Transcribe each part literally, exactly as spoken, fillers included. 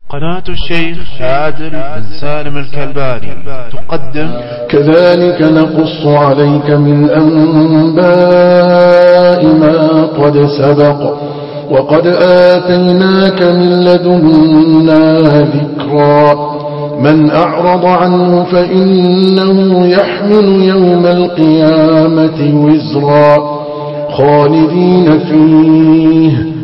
قناة الشيخ عادل بن سالم الكلباني تقدم كذلك نقص عليك من أنباء ما قد سبق وقد آتيناك من لدنا ذكرا من أعرض عنه فإنه يحمل يوم القيامة وزرا خالدين فيه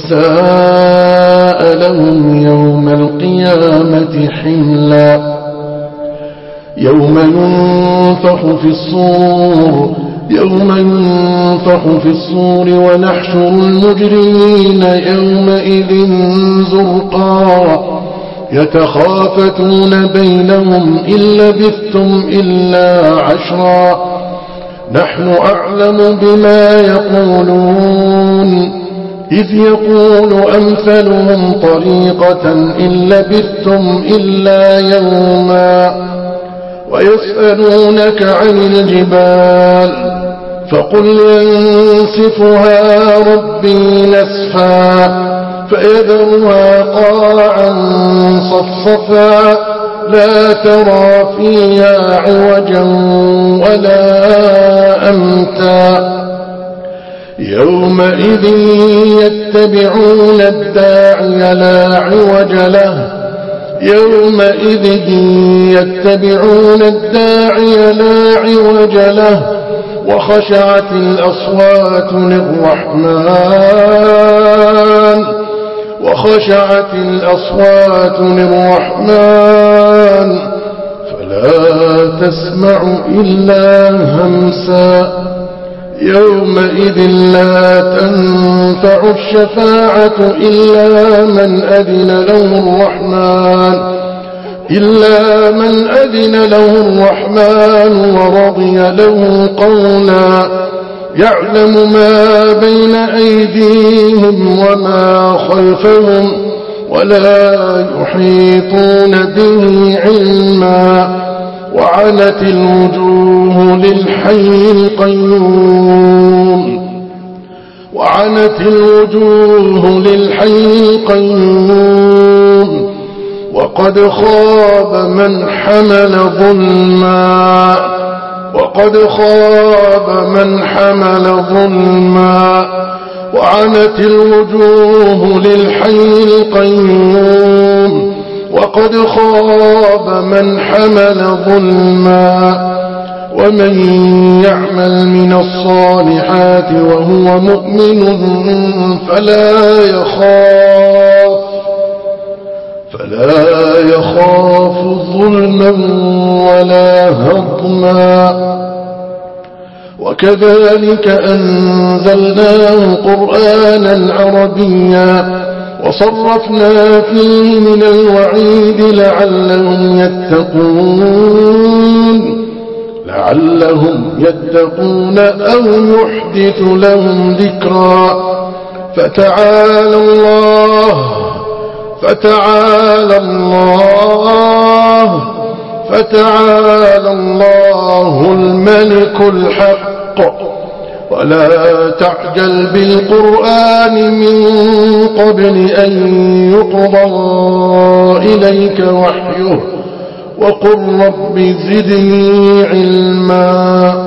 وساء لهم يوم القيامة حملا يوم ينفخ في الصور يوم ينفخ في الصور ونحشر المجرمين يومئذ زرقا يتخافتون بينهم إن لبثتم إلا عشرا نحن أعلم بما يقولون إذ يقول أمثلهم طريقة إن لبثتم إلا يوما ويسألونك عن الجبال فقل ينسفها ربي نسفا فيذرها قاعا صفصفا لا ترى فيها عوجا ولا أمتا يومئذ يتبعون الداعي لا عوج له يومئذ يتبعون الداعي لا عوج له وخشعت الأصوات للرحمن وخشعت الأصوات للرحمن فلا تسمع إلا همسا يومئذ لا تنفع الشفاعة إلا من أذن له الرحمن إلا من أذن له الرحمن ورضي له قولا يعلم ما بين أيديهم وما خلفهم ولا يحيطون به علما وعنت الوجوه للحي القيوم وعنت الوجوه للحي القيوم وقد خاب من حمل ظلما وقد خاب من حمل ظلما وعنت الوجوه للحي القيوم وقد خاب من حمل ظلما ومن يعمل من الصالحات وهو مؤمن فلا يخاف فلا يخاف ظلما ولا هضما وكذلك أنزلناه قرآنا عربيا وصرفنا فيه من الوعيد لعلهم يتقون لعلهم يتقون أو يحدث لهم ذكرا فتعالى الله فتعالى الله فتعالى الله الملك الحق ولا تعجل بالقرآن من قبل أن يقضى إليك وحيه وقل رب زدني علما